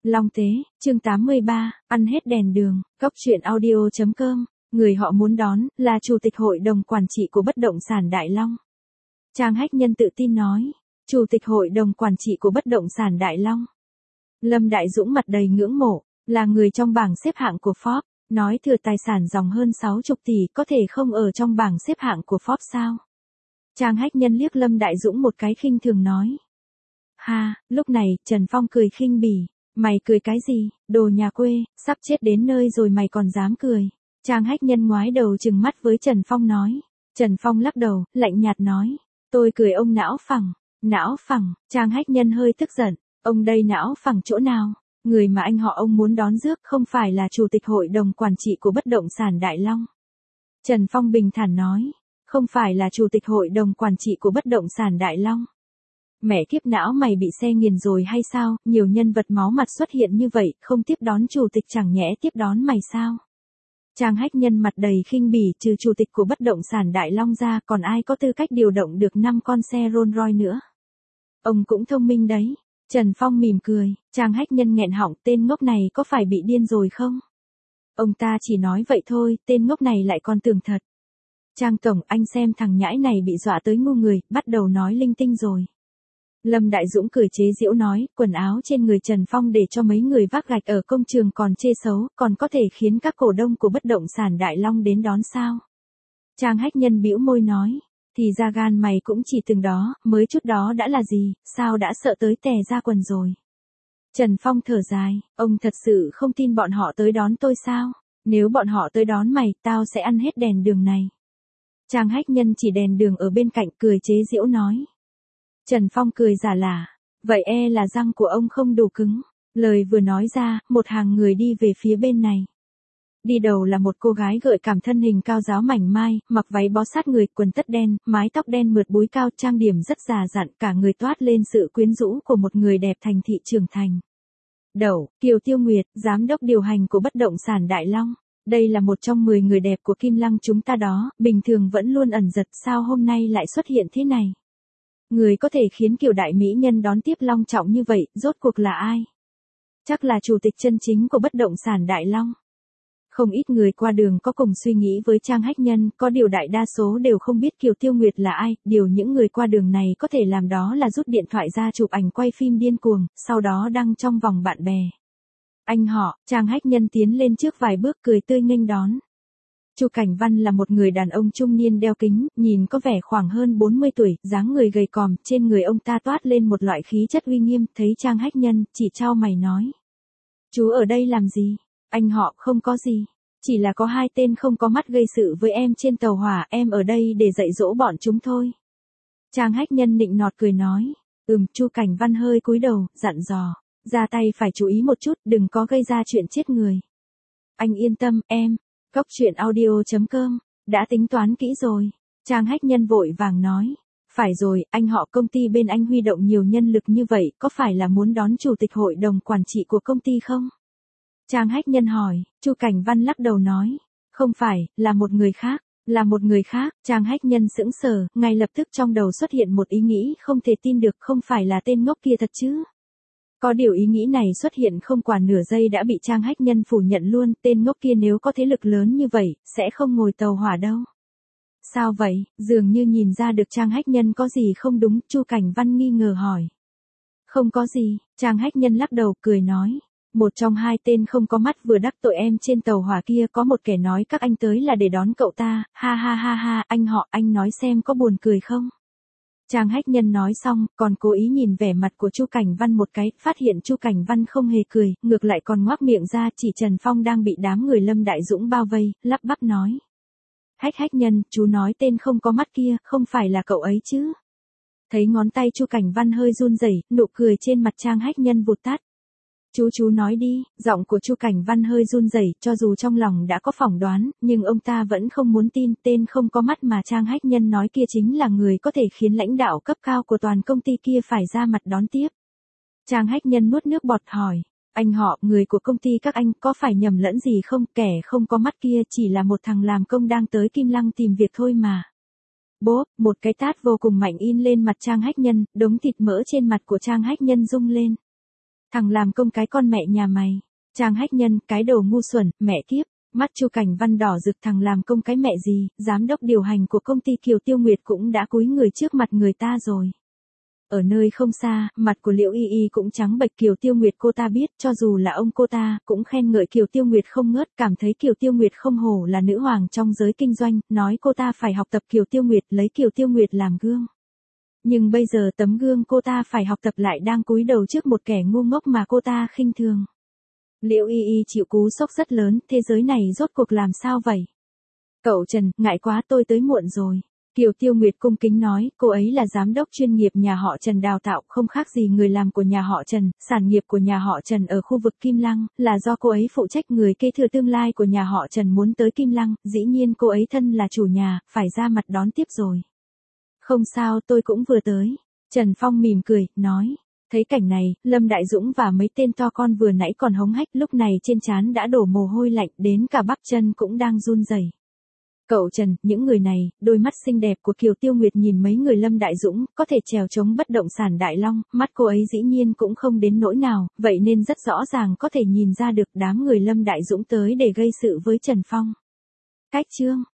Long Tế, chương 83, ăn hết đèn đường, Cóc truyện audio.com, người họ muốn đón, là Chủ tịch Hội đồng Quản trị của Bất động sản Đại Long. Trang Hách Nhân tự tin nói, Chủ tịch Hội đồng Quản trị của Bất động sản Đại Long. Lâm Đại Dũng mặt đầy ngưỡng mộ, là người trong bảng xếp hạng của Forbes, nói thừa tài sản dòng hơn 60 tỷ có thể không ở trong bảng xếp hạng của Forbes sao? Trang Hách Nhân liếc Lâm Đại Dũng một cái khinh thường nói. Ha, lúc này, Trần Phong cười khinh bỉ. Mày cười cái gì, đồ nhà quê, sắp chết đến nơi rồi mày còn dám cười. Trang Hách Nhân ngoái đầu trừng mắt với Trần Phong nói. Trần Phong lắc đầu, lạnh nhạt nói. Tôi cười ông não phẳng. Não phẳng, Trang Hách Nhân hơi tức giận. Ông đây não phẳng chỗ nào? Người mà anh họ ông muốn đón rước không phải là Chủ tịch Hội đồng Quản trị của Bất động sản Đại Long. Trần Phong bình thản nói. Không phải là Chủ tịch Hội đồng Quản trị của Bất động sản Đại Long. Mẹ kiếp não mày bị xe nghiền rồi hay sao, nhiều nhân vật máu mặt xuất hiện như vậy, không tiếp đón chủ tịch chẳng nhẽ tiếp đón mày sao? Trang Hách Nhân mặt đầy khinh bỉ, trừ chủ tịch của Bất động sản Đại Long ra, còn ai có tư cách điều động được 5 con xe Rolls Royce nữa? Ông cũng thông minh đấy. Trần Phong mỉm cười, Trang Hách Nhân nghẹn họng, tên ngốc này có phải bị điên rồi không? Ông ta chỉ nói vậy thôi, tên ngốc này lại còn tưởng thật. Trang tổng, anh xem thằng nhãi này bị dọa tới ngu người, bắt đầu nói linh tinh rồi. Lâm Đại Dũng cười chế giễu nói, quần áo trên người Trần Phong để cho mấy người vác gạch ở công trường còn chê xấu, còn có thể khiến các cổ đông của Bất động sản Đại Long đến đón sao? Trang Hách Nhân bĩu môi nói, thì ra gan mày cũng chỉ từng đó, mới chút đó đã là gì, sao đã sợ tới tè ra quần rồi? Trần Phong thở dài, ông thật sự không tin bọn họ tới đón tôi sao? Nếu bọn họ tới đón mày, tao sẽ ăn hết đèn đường này. Trang Hách Nhân chỉ đèn đường ở bên cạnh cười chế giễu nói. Trần Phong cười giả lả, vậy là răng của ông không đủ cứng. Lời vừa nói ra, một hàng người đi về phía bên này. Đi đầu là một cô gái gợi cảm thân hình cao ráo mảnh mai, mặc váy bó sát người, quần tất đen, mái tóc đen mượt búi cao, trang điểm rất già dặn, cả người toát lên sự quyến rũ của một người đẹp thành thị trưởng thành. Đầu, Kiều Tiêu Nguyệt, giám đốc điều hành của Bất động sản Đại Long. Đây là một trong 10 người đẹp của Kim Lăng chúng ta đó, bình thường vẫn luôn ẩn giật, sao hôm nay lại xuất hiện thế này? Người có thể khiến Kiều đại mỹ nhân đón tiếp long trọng như vậy, rốt cuộc là ai? Chắc là chủ tịch chân chính của Bất động sản Đại Long. Không ít người qua đường có cùng suy nghĩ với Trang Hách Nhân, có điều đại đa số đều không biết Kiều Tiêu Nguyệt là ai, điều những người qua đường này có thể làm đó là rút điện thoại ra chụp ảnh quay phim điên cuồng, sau đó đăng trong vòng bạn bè. Anh họ, Trang Hách Nhân tiến lên trước vài bước cười tươi nghênh đón. Chu Cảnh Văn là một người đàn ông trung niên đeo kính, nhìn có vẻ khoảng hơn 40 tuổi, dáng người gầy còm, trên người ông ta toát lên một loại khí chất uy nghiêm, thấy Trang Hách Nhân, chỉ chau mày nói. Chú ở đây làm gì? Anh họ, không có gì. Chỉ là có hai tên không có mắt gây sự với em trên tàu hỏa, em ở đây để dạy dỗ bọn chúng thôi. Trang Hách Nhân nịnh nọt cười nói. Chu Cảnh Văn hơi cúi đầu, dặn dò. Ra tay phải chú ý một chút, đừng có gây ra chuyện chết người. Anh yên tâm, em. Cóc truyện audio.com, đã tính toán kỹ rồi. Trang Hách Nhân vội vàng nói. Phải rồi, anh họ công ty bên anh huy động nhiều nhân lực như vậy, có phải là muốn đón Chủ tịch Hội đồng Quản trị của công ty không? Trang Hách Nhân hỏi, Chu Cảnh Văn lắc đầu nói. Không phải, là một người khác. Là một người khác, Trang Hách Nhân sững sờ, ngay lập tức trong đầu xuất hiện một ý nghĩ không thể tin được, không phải là tên ngốc kia thật chứ? Có điều ý nghĩ này xuất hiện không quả nửa giây đã bị Trang Hách Nhân phủ nhận luôn, tên ngốc kia nếu có thế lực lớn như vậy, sẽ không ngồi tàu hỏa đâu. Sao vậy, dường như nhìn ra được Trang Hách Nhân có gì không đúng, Chu Cảnh Văn nghi ngờ hỏi. Không có gì, Trang Hách Nhân lắc đầu, cười nói. Một trong hai tên không có mắt vừa đắc tội em trên tàu hỏa kia có một kẻ nói các anh tới là để đón cậu ta, ha ha ha ha, anh họ, anh nói xem có buồn cười không? Trang Hách Nhân nói xong, còn cố ý nhìn vẻ mặt của Chu Cảnh Văn một cái, phát hiện Chu Cảnh Văn không hề cười, ngược lại còn ngoác miệng ra, chỉ Trần Phong đang bị đám người Lâm Đại Dũng bao vây, lắp bắp nói. Hách Nhân, chú nói tên không có mắt kia, không phải là cậu ấy chứ? Thấy ngón tay Chu Cảnh Văn hơi run rẩy, nụ cười trên mặt Trang Hách Nhân vụt tắt. Chú nói đi, giọng của Chu Cảnh Văn hơi run rẩy, cho dù trong lòng đã có phỏng đoán, nhưng ông ta vẫn không muốn tin, tên không có mắt mà Trang Hách Nhân nói kia chính là người có thể khiến lãnh đạo cấp cao của toàn công ty kia phải ra mặt đón tiếp. Trang Hách Nhân nuốt nước bọt hỏi, anh họ, người của công ty các anh có phải nhầm lẫn gì không, kẻ không có mắt kia chỉ là một thằng làm công đang tới Kim Lăng tìm việc thôi mà. Bốp, một cái tát vô cùng mạnh in lên mặt Trang Hách Nhân, đống thịt mỡ trên mặt của Trang Hách Nhân rung lên. Thằng làm công cái con mẹ nhà mày. Trang Hách Nhân, cái đồ ngu xuẩn, mẹ kiếp. Mắt Chu Cảnh Văn đỏ rực, thằng làm công cái mẹ gì, giám đốc điều hành của công ty Kiều Tiêu Nguyệt cũng đã cúi người trước mặt người ta rồi. Ở nơi không xa, mặt của Liễu Y Y cũng trắng bệch. Kiều Tiêu Nguyệt cô ta biết, cho dù là ông cô ta, cũng khen ngợi Kiều Tiêu Nguyệt không ngớt, cảm thấy Kiều Tiêu Nguyệt không hổ là nữ hoàng trong giới kinh doanh, nói cô ta phải học tập Kiều Tiêu Nguyệt, lấy Kiều Tiêu Nguyệt làm gương. Nhưng bây giờ tấm gương cô ta phải học tập lại đang cúi đầu trước một kẻ ngu ngốc mà cô ta khinh thường. Liễu Y Y chịu cú sốc rất lớn, thế giới này rốt cuộc làm sao vậy? Cậu Trần, ngại quá tôi tới muộn rồi. Kiều Tiêu Nguyệt cung kính nói, cô ấy là giám đốc chuyên nghiệp nhà họ Trần đào tạo, không khác gì người làm của nhà họ Trần, sản nghiệp của nhà họ Trần ở khu vực Kim Lăng, là do cô ấy phụ trách, người kế thừa tương lai của nhà họ Trần muốn tới Kim Lăng, dĩ nhiên cô ấy thân là chủ nhà, phải ra mặt đón tiếp rồi. Không sao, tôi cũng vừa tới. Trần Phong mỉm cười, nói. Thấy cảnh này, Lâm Đại Dũng và mấy tên to con vừa nãy còn hống hách, lúc này trên trán đã đổ mồ hôi lạnh, đến cả bắp chân cũng đang run rẩy. Cậu Trần, những người này, đôi mắt xinh đẹp của Kiều Tiêu Nguyệt nhìn mấy người Lâm Đại Dũng, có thể chèo chống bất động sản Đại Long, mắt cô ấy dĩ nhiên cũng không đến nỗi nào, vậy nên rất rõ ràng có thể nhìn ra được đám người Lâm Đại Dũng tới để gây sự với Trần Phong. Cách chương